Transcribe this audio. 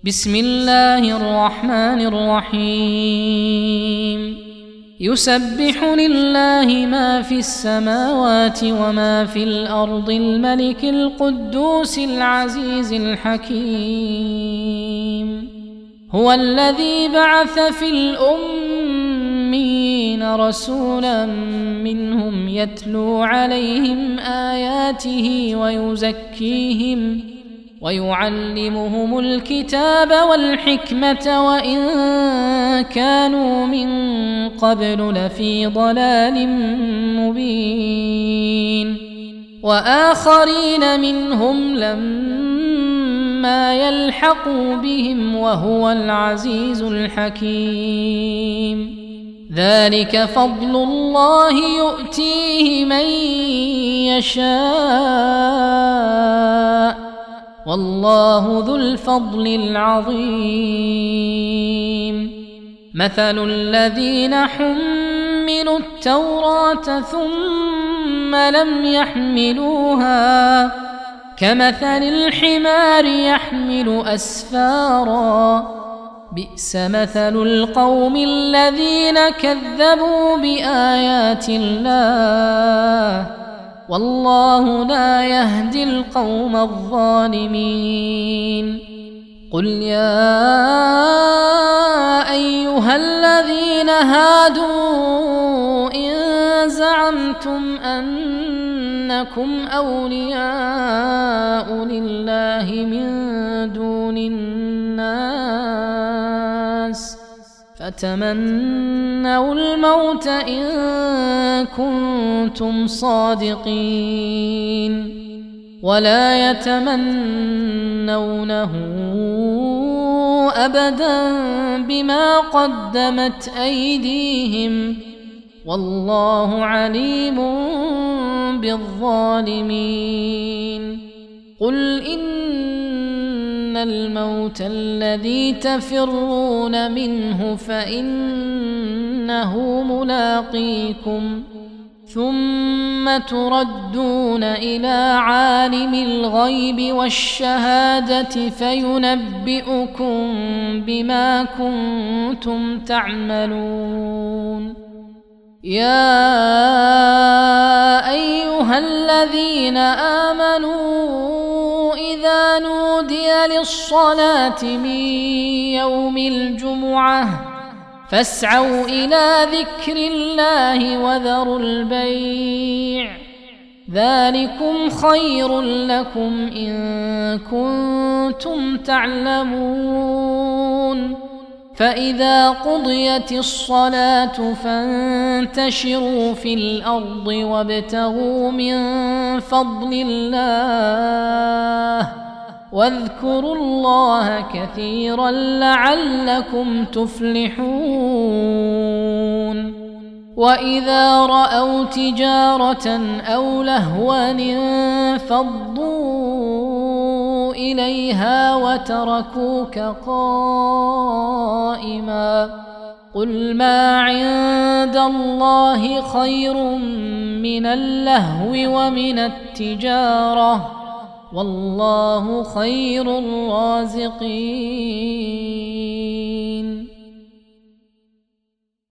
بسم الله الرحمن الرحيم يسبح لله ما في السماوات وما في الأرض الملك القدوس العزيز الحكيم هو الذي بعث في الأمين رسولا منهم يتلو عليهم آياته ويزكيهم ويعلمهم الكتاب والحكمة وإن كانوا من قبل لفي ضلال مبين وآخرين منهم لما يلحقوا بهم وهو العزيز الحكيم ذلك فضل الله يؤتيه من يشاء والله ذو الفضل العظيم مثل الذين حملوا التوراة ثم لم يحملوها كمثل الحمار يحمل أسفارا بئس مثل القوم الذين كذبوا بآيات الله والله لا يهدي القوم الظالمين قل يا أيها الذين هادوا إن زعمتم أنكم أولياء لله من دون الناس فتمنوا الموت إن كنتم صادقين ولا يتمنونه أبدا بما قدمت أيديهم والله عليم بالظالمين قل إن الموت الذي تفرون منه فإنه ملاقيكم ثم تردون إلى عالم الغيب والشهادة فينبئكم بما كنتم تعملون يا أيها الذين آمنوا إذا نودي للصلاة من يوم الجمعة فاسعوا إلى ذكر الله وذروا البيع ذلكم خير لكم إن كنتم تعلمون فإذا قضيت الصلاة فانتشروا في الأرض وابتغوا من فضل الله واذكروا الله كثيرا لعلكم تفلحون وإذا رأوا تجارة أو لهوا انفضوا إليها وتركوك قائما قل ما عند الله خير من اللهو ومن التجارة والله خير الرازقين